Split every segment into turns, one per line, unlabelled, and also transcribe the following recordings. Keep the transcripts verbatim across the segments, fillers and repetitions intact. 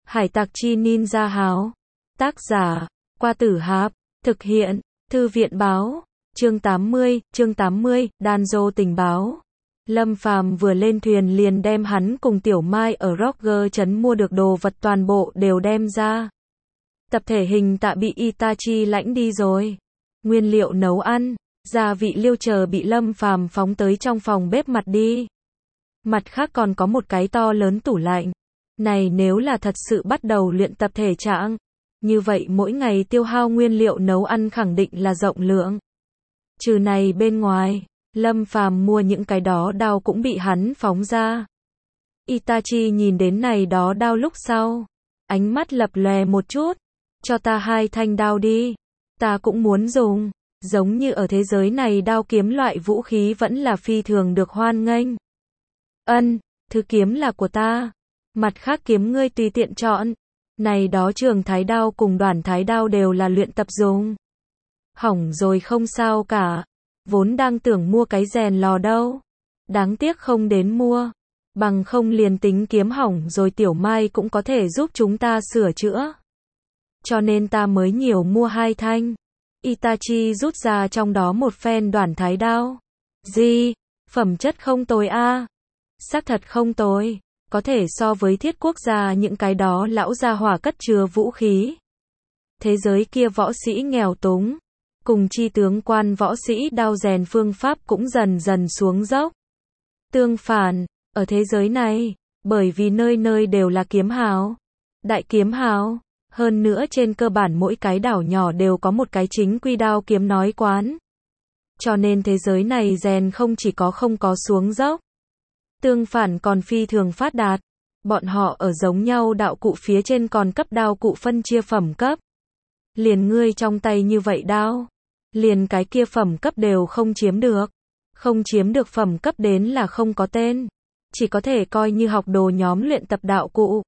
Hải tặc chi ninja háo. Tác giả, Qua Tử Hạp. Thực hiện, Thư viện báo. Chương tám mươi, chương tám mươi, Danzo tình báo. Lâm Phàm vừa lên thuyền liền đem hắn cùng Tiểu Mai ở Roger trấn mua được đồ vật toàn bộ đều đem ra. Tập thể hình tạ bị Itachi lãnh đi rồi. Nguyên liệu nấu ăn, gia vị liêu chờ bị Lâm Phàm phóng tới trong phòng bếp mặt đi. Mặt khác còn có một cái to lớn tủ lạnh. Này nếu là thật sự bắt đầu luyện tập thể trạng, như vậy mỗi ngày tiêu hao nguyên liệu nấu ăn khẳng định là rộng lượng. Trừ này bên ngoài, Lâm Phàm mua những cái đó đao cũng bị hắn phóng ra. Itachi nhìn đến này đó đao lúc sau, ánh mắt lập lòe một chút. Cho ta hai thanh đao đi, ta cũng muốn dùng. Giống như ở thế giới này đao kiếm loại vũ khí vẫn là phi thường được hoan nghênh. Ân, thứ kiếm là của ta. Mặt khác kiếm ngươi tùy tiện chọn. Này đó trường thái đao cùng đoàn thái đao đều là luyện tập dùng. Hỏng rồi không sao cả. Vốn đang tưởng mua cái rèn lò đâu. Đáng tiếc không đến mua. Bằng không liền tính kiếm hỏng rồi Tiểu Mai cũng có thể giúp chúng ta sửa chữa. Cho nên ta mới nhiều mua hai thanh. Itachi rút ra trong đó một phen đoàn thái đao. Gì? Phẩm chất không tồi a. Xác thật không tồi. Có thể so với thiết quốc gia những cái đó lão gia hỏa cất chứa vũ khí. Thế giới kia võ sĩ nghèo túng. Cùng chi tướng quan võ sĩ đao rèn phương pháp cũng dần dần xuống dốc. Tương phản, ở thế giới này, bởi vì nơi nơi đều là kiếm hào. Đại kiếm hào. Hơn nữa trên cơ bản mỗi cái đảo nhỏ đều có một cái chính quy đao kiếm nói quán. Cho nên thế giới này rèn không chỉ có không có xuống dốc. Tương phản còn phi thường phát đạt. Bọn họ ở giống nhau đạo cụ phía trên còn cấp đao cụ phân chia phẩm cấp. Liền ngươi trong tay như vậy đao. Liền cái kia phẩm cấp đều không chiếm được. Không chiếm được phẩm cấp đến là không có tên. Chỉ có thể coi như học đồ nhóm luyện tập đạo cụ.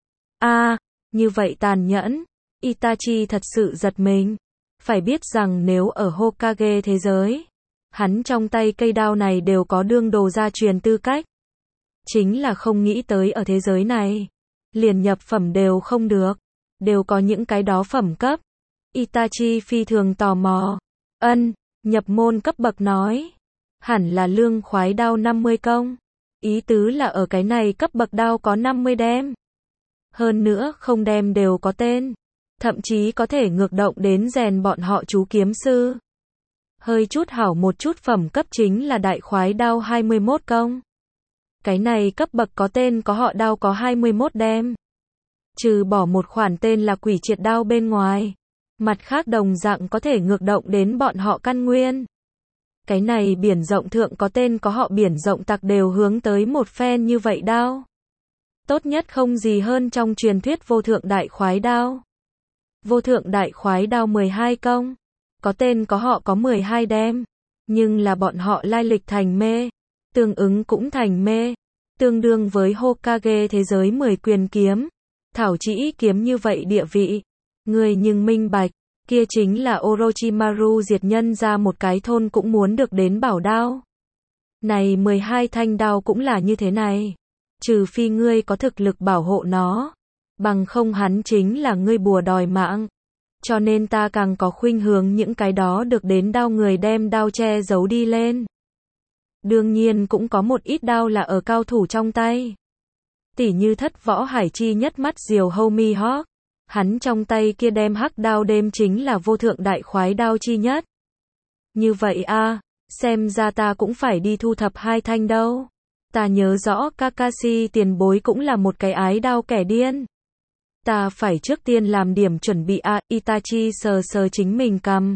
A, à, như vậy tàn nhẫn. Itachi thật sự giật mình. Phải biết rằng nếu ở Hokage thế giới, hắn trong tay cây đao này đều có đương đồ gia truyền tư cách. Chính là không nghĩ tới ở thế giới này, liền nhập phẩm đều không được, đều có những cái đó phẩm cấp. Itachi phi thường tò mò. Ân, nhập môn cấp bậc nói, hẳn là lương khoái đao năm mươi công. Ý tứ là ở cái này cấp bậc đao có năm mươi đem. Hơn nữa không đem đều có tên. Thậm chí có thể ngược động đến rèn bọn họ chú kiếm sư. Hơi chút hảo một chút phẩm cấp chính là đại khoái đao hai mươi mốt công. Cái này cấp bậc có tên có họ đao có hai mươi mốt đem. Trừ bỏ một khoản tên là quỷ triệt đao bên ngoài. Mặt khác đồng dạng có thể ngược động đến bọn họ căn nguyên. Cái này biển rộng thượng có tên có họ biển rộng tặc đều hướng tới một phen như vậy đao. Tốt nhất không gì hơn trong truyền thuyết vô thượng đại khoái đao. Vô thượng đại khoái đao mười hai công. Có tên có họ có mười hai đem. Nhưng là bọn họ lai lịch thành mê. Tương ứng cũng thành mê. Tương đương với Hokage thế giới mười quyền kiếm. Thảo chỉ kiếm như vậy địa vị. Người nhưng minh bạch. Kia chính là Orochimaru diệt nhân ra một cái thôn cũng muốn được đến bảo đao. Này mười hai thanh đao cũng là như thế này. Trừ phi ngươi có thực lực bảo hộ nó. Bằng không hắn chính là ngươi bùa đòi mạng. Cho nên ta càng có khuynh hướng những cái đó được đến đao người đem đao che giấu đi lên. Đương nhiên cũng có một ít đao là ở cao thủ trong tay. Tỉ như thất võ hải chi nhất mắt diều Homie Hawk. Hắn trong tay kia đem hắc đao đêm chính là vô thượng đại khoái đao chi nhất. Như vậy a, à, xem ra ta cũng phải đi thu thập hai thanh đâu. Ta nhớ rõ Kakashi tiền bối cũng là một cái ái đao kẻ điên. Ta phải trước tiên làm điểm chuẩn bị a. À, Itachi sờ sờ chính mình cằm.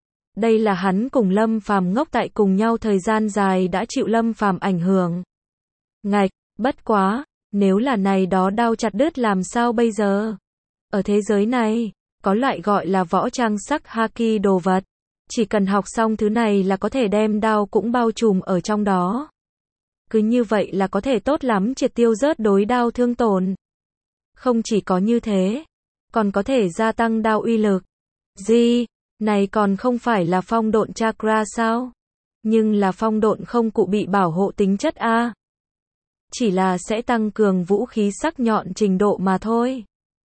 Đây là hắn cùng Lâm Phàm ngốc tại cùng nhau thời gian dài đã chịu Lâm Phàm ảnh hưởng. Ngạch, bất quá, nếu là này đó đao chặt đứt làm sao bây giờ? Ở thế giới này, có loại gọi là võ trang sắc haki đồ vật. Chỉ cần học xong thứ này là có thể đem đao cũng bao trùm ở trong đó. Cứ như vậy là có thể tốt lắm triệt tiêu rớt đối đao thương tổn. Không chỉ có như thế, còn có thể gia tăng đao uy lực. Gì? Này còn không phải là phong độn chakra sao? Nhưng là phong độn không cụ bị bảo hộ tính chất a. Chỉ là sẽ tăng cường vũ khí sắc nhọn trình độ mà thôi.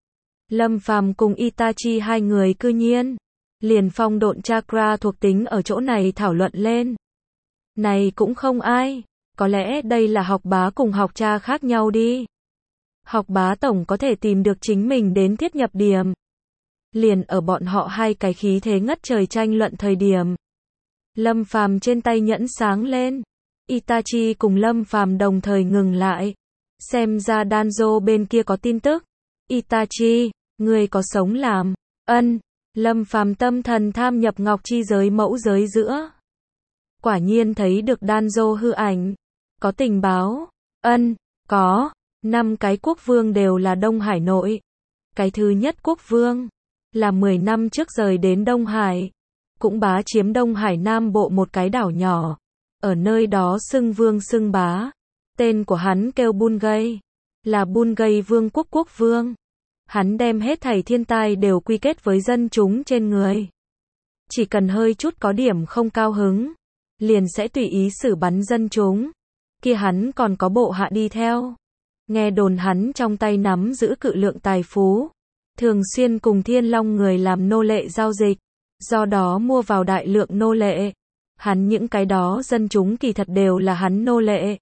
Lâm Phàm cùng Itachi hai người cư nhiên liền phong độn chakra thuộc tính ở chỗ này thảo luận lên. Này cũng không ai, có lẽ đây là học bá cùng học cha khác nhau đi. Học bá tổng có thể tìm được chính mình đến thiết nhập điểm. Liền ở bọn họ hai cái khí thế ngất trời tranh luận thời điểm. Lâm Phàm trên tay nhẫn sáng lên. Itachi cùng Lâm Phàm đồng thời ngừng lại. Xem ra Danzo bên kia có tin tức. Itachi, người có sống làm. Ân. Lâm Phàm tâm thần tham nhập ngọc chi giới mẫu giới giữa. Quả nhiên thấy được Danzo hư ảnh. Có tình báo. Ân. Có. Năm cái quốc vương đều là Đông Hải nội. Cái thứ nhất quốc vương là mười năm trước rời đến Đông Hải. Cũng bá chiếm Đông Hải Nam Bộ một cái đảo nhỏ. Ở nơi đó xưng vương xưng bá. Tên của hắn kêu Bungay. Là Bungay vương quốc quốc vương. Hắn đem hết thảy thiên tai đều quy kết với dân chúng trên người. Chỉ cần hơi chút có điểm không cao hứng, liền sẽ tùy ý xử bắn dân chúng. Kia hắn còn có bộ hạ đi theo. Nghe đồn hắn trong tay nắm giữ cự lượng tài phú. Thường xuyên cùng Thiên Long người làm nô lệ giao dịch. Do đó mua vào đại lượng nô lệ. Hắn những cái đó dân chúng kỳ thật đều là hắn nô lệ.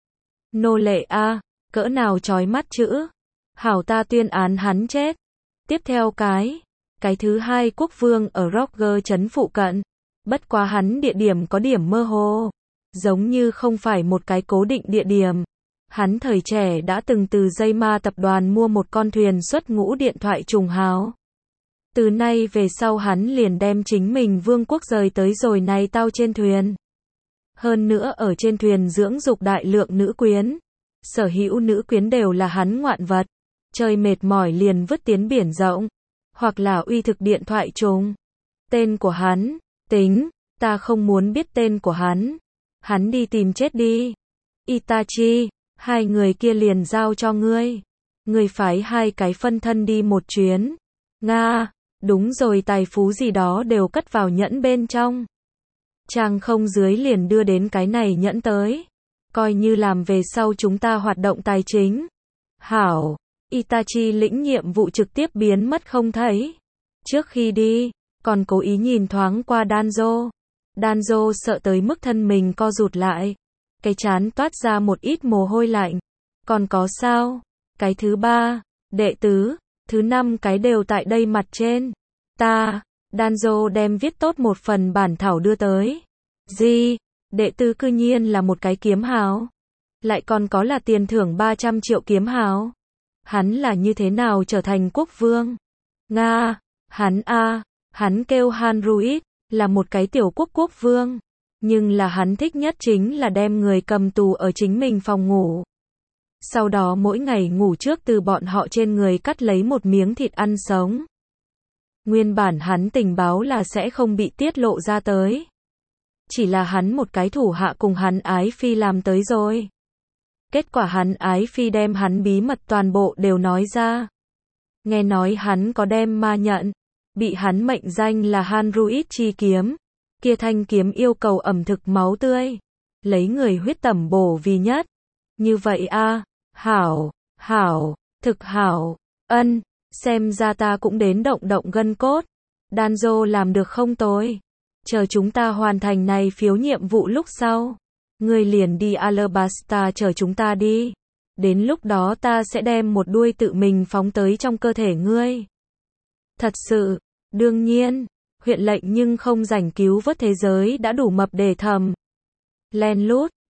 Nô lệ a, cỡ nào chói mắt chữ. Hảo ta tuyên án hắn chết. Tiếp theo cái, cái thứ hai quốc vương ở Roger trấn phụ cận. Bất quá hắn địa điểm có điểm mơ hồ. Giống như không phải một cái cố định địa điểm. Hắn thời trẻ đã từng từ dây ma tập đoàn mua một con thuyền xuất ngũ điện thoại trùng hào. Từ nay về sau hắn liền đem chính mình vương quốc rời tới rồi này tao trên thuyền. Hơn nữa ở trên thuyền dưỡng dục đại lượng nữ quyến. Sở hữu nữ quyến đều là hắn ngoạn vật. Chơi mệt mỏi liền vứt tiến biển rộng. Hoặc là uy thực điện thoại trùng. Tên của hắn, tính, ta không muốn biết tên của hắn. Hắn đi tìm chết đi. Itachi, hai người kia liền giao cho ngươi. Ngươi phái hai cái phân thân đi một chuyến. Nga, đúng rồi tài phú gì đó đều cất vào nhẫn bên trong. Trang không dưới liền đưa đến cái này nhẫn tới. Coi như làm về sau chúng ta hoạt động tài chính. Hảo, Itachi lĩnh nhiệm vụ trực tiếp biến mất không thấy. Trước khi đi, còn cố ý nhìn thoáng qua Danzo. Danzo sợ tới mức thân mình co rụt lại. Cái trán toát ra một ít mồ hôi lạnh. Còn có sao? Cái thứ ba, đệ tứ, thứ năm cái đều tại đây mặt trên. Ta, Danzo đem viết tốt một phần bản thảo đưa tới. Gì? Đệ tứ cư nhiên là một cái kiếm hào. Lại còn có là tiền thưởng ba trăm triệu kiếm hào. Hắn là như thế nào trở thành quốc vương? Nga, hắn a, hắn kêu Hanruit, là một cái tiểu quốc quốc vương. Nhưng là hắn thích nhất chính là đem người cầm tù ở chính mình phòng ngủ. Sau đó mỗi ngày ngủ trước từ bọn họ trên người cắt lấy một miếng thịt ăn sống. Nguyên bản hắn tình báo là sẽ không bị tiết lộ ra tới. Chỉ là hắn một cái thủ hạ cùng hắn ái phi làm tới rồi. Kết quả hắn ái phi đem hắn bí mật toàn bộ đều nói ra. Nghe nói hắn có đem ma nhận. Bị hắn mệnh danh là Hanruit chi kiếm. Kia thanh kiếm yêu cầu ẩm thực máu tươi. Lấy người huyết tẩm bổ vì nhất. Như vậy a, hảo, hảo, thực hảo, ân, xem ra ta cũng đến động động gân cốt. Danzo làm được không tồi. Chờ chúng ta hoàn thành này phiếu nhiệm vụ lúc sau. Ngươi liền đi Alabasta chờ chúng ta đi. Đến lúc đó ta sẽ đem một đuôi tự mình phóng tới trong cơ thể ngươi. Thật sự, đương nhiên, huyện lệnh nhưng không rảnh cứu vớt thế giới đã đủ mập để thầm. Len lút.